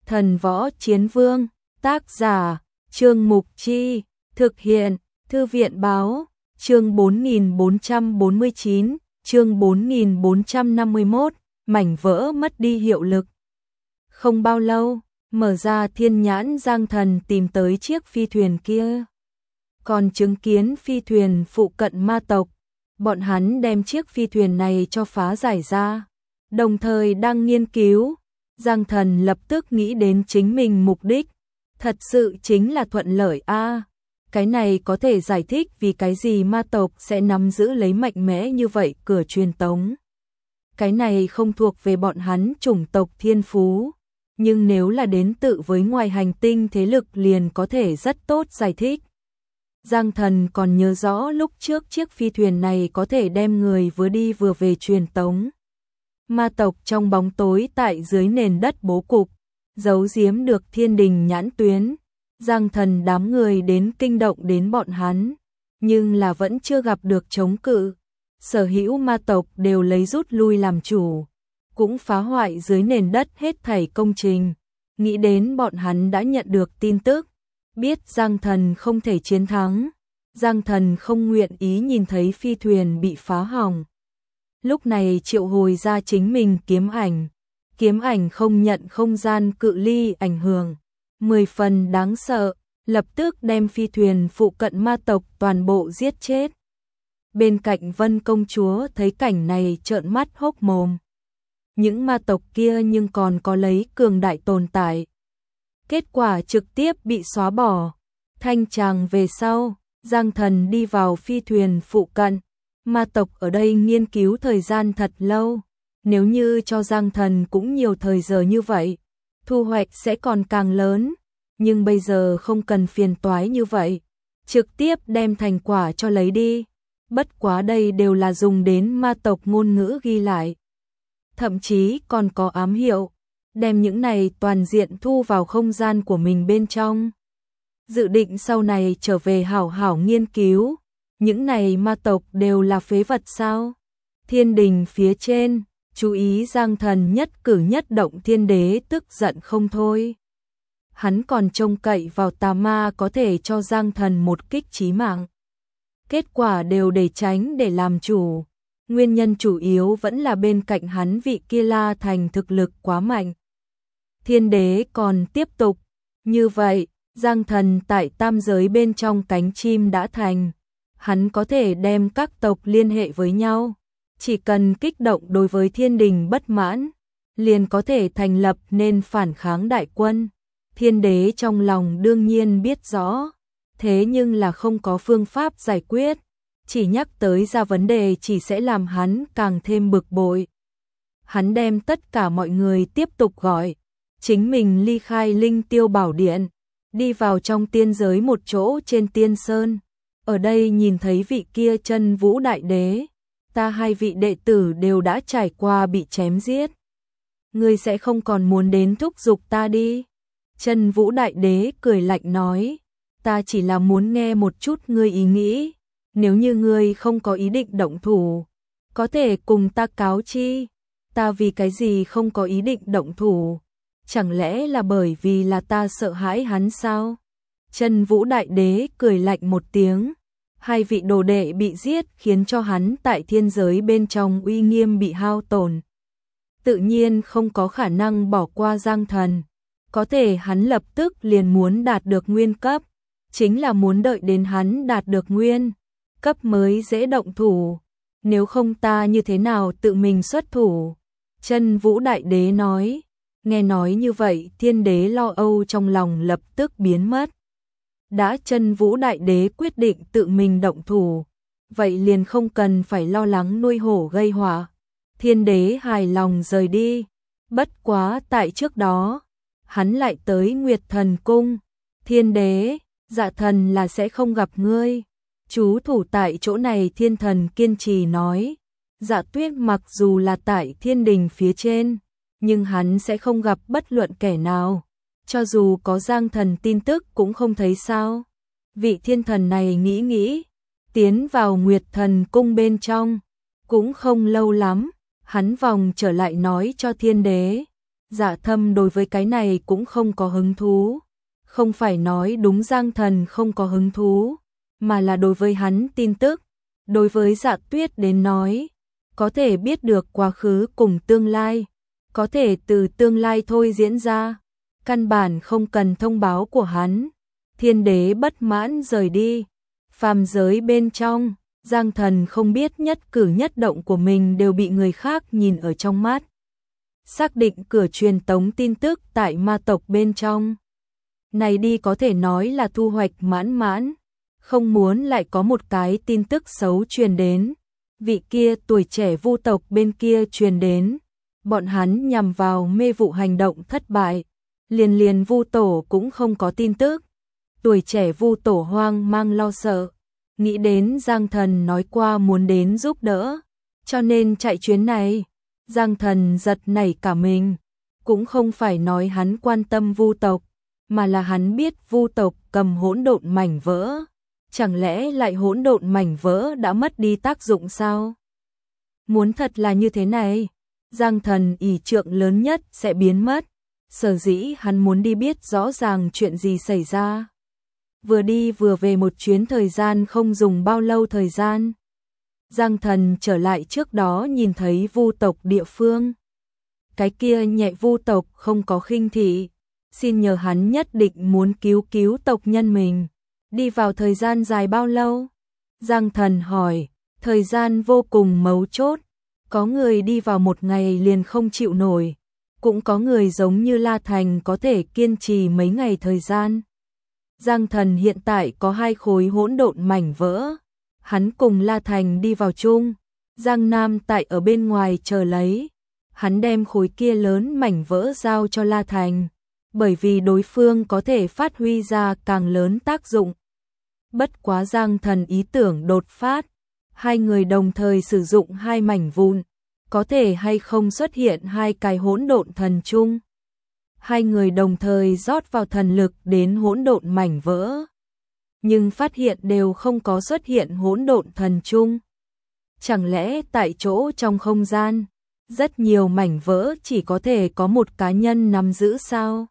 Thần Võ Chiến Vương, tác giả, Trương Mục Chi, thực hiện, Thư viện Báo, chương 4449, chương 4451, mảnh vỡ mất đi hiệu lực. Không bao lâu, mở ra thiên nhãn, Giang Thần tìm tới chiếc phi thuyền kia. Còn chứng kiến phi thuyền phụ cận ma tộc, bọn hắn đem chiếc phi thuyền này cho phá giải ra, đồng thời đang nghiên cứu. Giang Thần lập tức nghĩ đến chính mình mục đích, thật sự chính là thuận lợi a. Cái này có thể giải thích vì cái gì ma tộc sẽ nắm giữ lấy mạnh mẽ như vậy cửa truyền tống. Cái này không thuộc về bọn hắn chủng tộc thiên phú, nhưng nếu là đến tự với ngoài hành tinh thế lực liền có thể rất tốt giải thích. Giang Thần còn nhớ rõ lúc trước chiếc phi thuyền này có thể đem người vừa đi vừa về truyền tống. Ma tộc trong bóng tối tại dưới nền đất bố cục, giấu giếm được thiên đình nhãn tuyến. Giang Thần đám người đến kinh động đến bọn hắn, nhưng là vẫn chưa gặp được chống cự. Sở hữu ma tộc đều lấy rút lui làm chủ, cũng phá hoại dưới nền đất hết thảy công trình. Nghĩ đến bọn hắn đã nhận được tin tức, biết Giang Thần không thể chiến thắng. Giang Thần không nguyện ý nhìn thấy phi thuyền bị phá hỏng. Lúc này triệu hồi ra chính mình kiếm ảnh không nhận không gian cự ly ảnh hưởng, 10 phần đáng sợ, lập tức đem phi thuyền phụ cận ma tộc toàn bộ giết chết. Bên cạnh Vân công chúa thấy cảnh này trợn mắt hốc mồm. Những ma tộc kia nhưng còn có lấy cường đại tồn tại. Kết quả trực tiếp bị xóa bỏ. Thanh tràng về sau, Giang Thần đi vào phi thuyền phụ cận. Ma tộc ở đây nghiên cứu thời gian thật lâu. Nếu như cho Giang Thần cũng nhiều thời giờ như vậy, thu hoạch sẽ còn càng lớn. Nhưng bây giờ không cần phiền toái như vậy, trực tiếp đem thành quả cho lấy đi. Bất quá đây đều là dùng đến ma tộc ngôn ngữ ghi lại. Thậm chí còn có ám hiệu, đem những này toàn diện thu vào không gian của mình bên trong. Dự định sau này trở về hảo hảo nghiên cứu. Những này ma tộc đều là phế vật sao? Thiên đình phía trên, chú ý Giang Thần nhất cử nhất động, thiên đế tức giận không thôi. Hắn còn trông cậy vào tà ma có thể cho Giang Thần một kích chí mạng. Kết quả đều để tránh để làm chủ. Nguyên nhân chủ yếu vẫn là bên cạnh hắn vị kia La Thành thực lực quá mạnh. Thiên đế còn tiếp tục. Như vậy, Giang Thần tại tam giới bên trong cánh chim đã thành. Hắn có thể đem các tộc liên hệ với nhau. Chỉ cần kích động đối với thiên đình bất mãn, liền có thể thành lập nên phản kháng đại quân. Thiên đế trong lòng đương nhiên biết rõ, thế nhưng là không có phương pháp giải quyết. Chỉ nhắc tới ra vấn đề chỉ sẽ làm hắn càng thêm bực bội. Hắn đem tất cả mọi người tiếp tục gọi, chính mình ly khai Linh Tiêu Bảo Điện, đi vào trong tiên giới một chỗ trên tiên sơn. Ở đây nhìn thấy vị kia Chân Vũ Đại Đế, ta hai vị đệ tử đều đã trải qua bị chém giết. Ngươi sẽ không còn muốn đến thúc giục ta đi. Chân Vũ Đại Đế cười lạnh nói, ta chỉ là muốn nghe một chút ngươi ý nghĩ. Nếu như ngươi không có ý định động thủ, có thể cùng ta cáo chi. Ta vì cái gì không có ý định động thủ? Chẳng lẽ là bởi vì là ta sợ hãi hắn sao? Chân Vũ Đại Đế cười lạnh một tiếng. Hai vị đồ đệ bị giết khiến cho hắn tại thiên giới bên trong uy nghiêm bị hao tổn. Tự nhiên không có khả năng bỏ qua Giang Thần. Có thể hắn lập tức liền muốn đạt được nguyên cấp. Chính là muốn đợi đến hắn đạt được nguyên cấp mới dễ động thủ. Nếu không ta như thế nào tự mình xuất thủ? Chân Vũ Đại Đế nói. Nghe nói như vậy, thiên đế lo âu trong lòng lập tức biến mất. Đã Chân Vũ Đại Đế quyết định tự mình động thủ, vậy liền không cần phải lo lắng nuôi hổ gây họa. Thiên đế hài lòng rời đi. Bất quá tại trước đó, hắn lại tới Nguyệt Thần Cung. Thiên đế, Dạ Thần là sẽ không gặp ngươi. Chú thủ tại chỗ này. Thiên Thần kiên trì nói. Dạ Tuyết mặc dù là tại thiên đình phía trên, nhưng hắn sẽ không gặp bất luận kẻ nào. Cho dù có Giang Thần tin tức cũng không thấy sao. Vị thiên thần này nghĩ, tiến vào Nguyệt Thần Cung bên trong. Cũng không lâu lắm, hắn vòng trở lại nói cho thiên đế. Dạ Thâm đối với cái này cũng không có hứng thú. Không phải nói đúng Giang Thần không có hứng thú, mà là đối với hắn tin tức. Đối với Dạ Tuyết đến nói, có thể biết được quá khứ cùng tương lai, có thể từ tương lai thôi diễn ra, căn bản không cần thông báo của hắn. Thiên đế bất mãn rời đi, phàm giới bên trong, Giang Thần không biết nhất cử nhất động của mình đều bị người khác nhìn ở trong mắt. Xác định cửa truyền tống tin tức tại ma tộc bên trong. Này đi có thể nói là thu hoạch mãn mãn, không muốn lại có một cái tin tức xấu truyền đến. Vị kia tuổi trẻ vu tộc bên kia truyền đến, bọn hắn nhằm vào mê vụ hành động thất bại, liền vu tổ cũng không có tin tức. Tuổi trẻ vu tổ hoang mang lo sợ, nghĩ đến Giang Thần nói qua muốn đến giúp đỡ, cho nên chạy chuyến này. Giang Thần giật nảy cả mình, cũng không phải nói hắn quan tâm vu tộc, mà là hắn biết vu tộc cầm hỗn độn mảnh vỡ. Chẳng lẽ lại hỗn độn mảnh vỡ đã mất đi tác dụng sao? Muốn thật là như thế này, Giang Thần ỷ trượng lớn nhất sẽ biến mất. Sở dĩ hắn muốn đi biết rõ ràng chuyện gì xảy ra. Vừa đi vừa về một chuyến thời gian không dùng bao lâu thời gian. Giang Thần trở lại trước đó nhìn thấy vu tộc địa phương. Cái kia nhẹ vu tộc không có khinh thị, xin nhờ hắn nhất định muốn cứu tộc nhân mình. Đi vào thời gian dài bao lâu? Giang Thần hỏi, thời gian vô cùng mấu chốt. Có người đi vào một ngày liền không chịu nổi, cũng có người giống như La Thành có thể kiên trì mấy ngày thời gian. Giang Thần hiện tại có 2 khối hỗn độn mảnh vỡ. Hắn cùng La Thành đi vào chung, Giang Nam tại ở bên ngoài chờ lấy. Hắn đem khối kia lớn mảnh vỡ giao cho La Thành, bởi vì đối phương có thể phát huy ra càng lớn tác dụng. Bất quá Giang Thần ý tưởng đột phát, 2 người đồng thời sử dụng 2 mảnh vụn, có thể hay không xuất hiện 2 cái hỗn độn thần chung. 2 người đồng thời rót vào thần lực đến hỗn độn mảnh vỡ, nhưng phát hiện đều không có xuất hiện hỗn độn thần chung. Chẳng lẽ tại chỗ trong không gian, rất nhiều mảnh vỡ chỉ có thể có một cá nhân nắm giữ sao?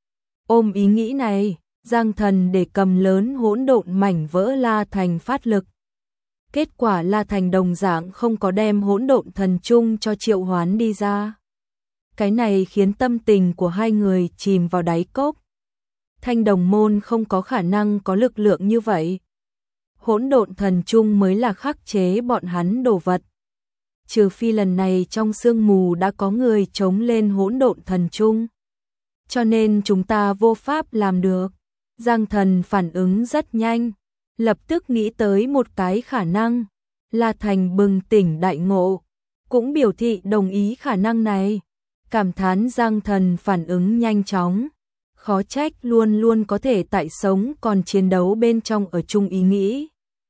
Ôm ý nghĩ này, Giang Thần để cầm lớn hỗn độn mảnh vỡ La Thành phát lực. Kết quả La Thành đồng dạng không có đem hỗn độn thần chung cho triệu hoán đi ra. Cái này khiến tâm tình của 2 người chìm vào đáy cốc. Thanh Đồng Môn không có khả năng có lực lượng như vậy. Hỗn độn thần chung mới là khắc chế bọn hắn đồ vật. Trừ phi lần này trong sương mù đã có người chống lên hỗn độn thần chung. Cho nên chúng ta vô pháp làm được. Giang Thần phản ứng rất nhanh, lập tức nghĩ tới một cái khả năng. La Thành bừng tỉnh đại ngộ, cũng biểu thị đồng ý khả năng này. Cảm thán Giang Thần phản ứng nhanh chóng, khó trách luôn luôn có thể tại sống còn chiến đấu bên trong ở chung ý nghĩ.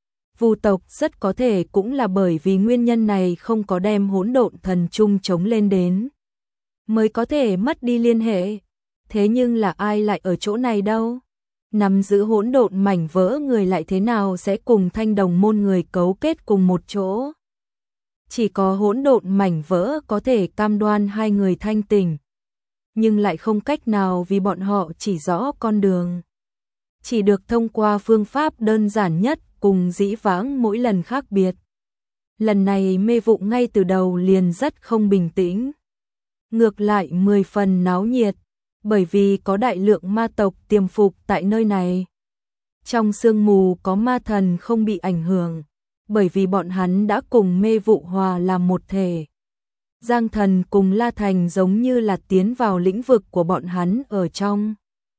Vu tộc rất có thể cũng là bởi vì nguyên nhân này không có đem hỗn độn thần chung chống lên đến, mới có thể mất đi liên hệ. Thế nhưng là ai lại ở chỗ này đâu? Nắm giữ hỗn độn mảnh vỡ người lại thế nào sẽ cùng Thanh Đồng Môn người cấu kết cùng một chỗ? Chỉ có hỗn độn mảnh vỡ có thể cam đoan 2 người thanh tỉnh, nhưng lại không cách nào vì bọn họ chỉ rõ con đường. Chỉ được thông qua phương pháp đơn giản nhất cùng dĩ vãng mỗi lần khác biệt. Lần này mê vụ ngay từ đầu liền rất không bình tĩnh. Ngược lại 10 phần náo nhiệt, bởi vì có đại lượng ma tộc tiềm phục tại nơi này. Trong sương mù có ma thần không bị ảnh hưởng, bởi vì bọn hắn đã cùng mê vụ hòa làm một thể. Giang Thần cùng La Thành giống như là tiến vào lĩnh vực của bọn hắn ở trong.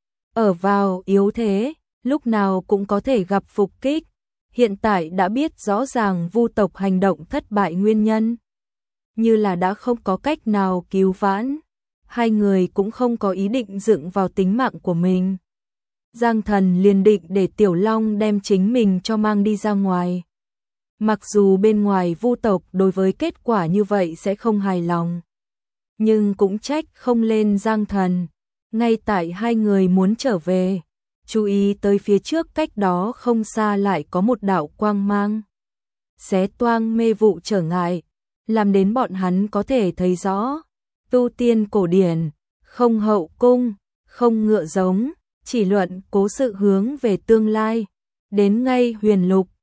Ở vào yếu thế, lúc nào cũng có thể gặp phục kích. Hiện tại đã biết rõ ràng vu tộc hành động thất bại nguyên nhân, như là đã không có cách nào cứu vãn. 2 người cũng không có ý định dựng vào tính mạng của mình. Giang Thần liền định để Tiểu Long đem chính mình cho mang đi ra ngoài. Mặc dù bên ngoài vu tộc đối với kết quả như vậy sẽ không hài lòng, nhưng cũng trách không lên Giang Thần. Ngay tại 2 người muốn trở về, chú ý tới phía trước cách đó không xa lại có một đạo quang mang, xé toang mê vụ trở ngại, làm đến bọn hắn có thể thấy rõ. Tu tiên cổ điển, không hậu cung, không ngựa giống, chỉ luận cố sự hướng về tương lai. Đến ngay Huyền Lục,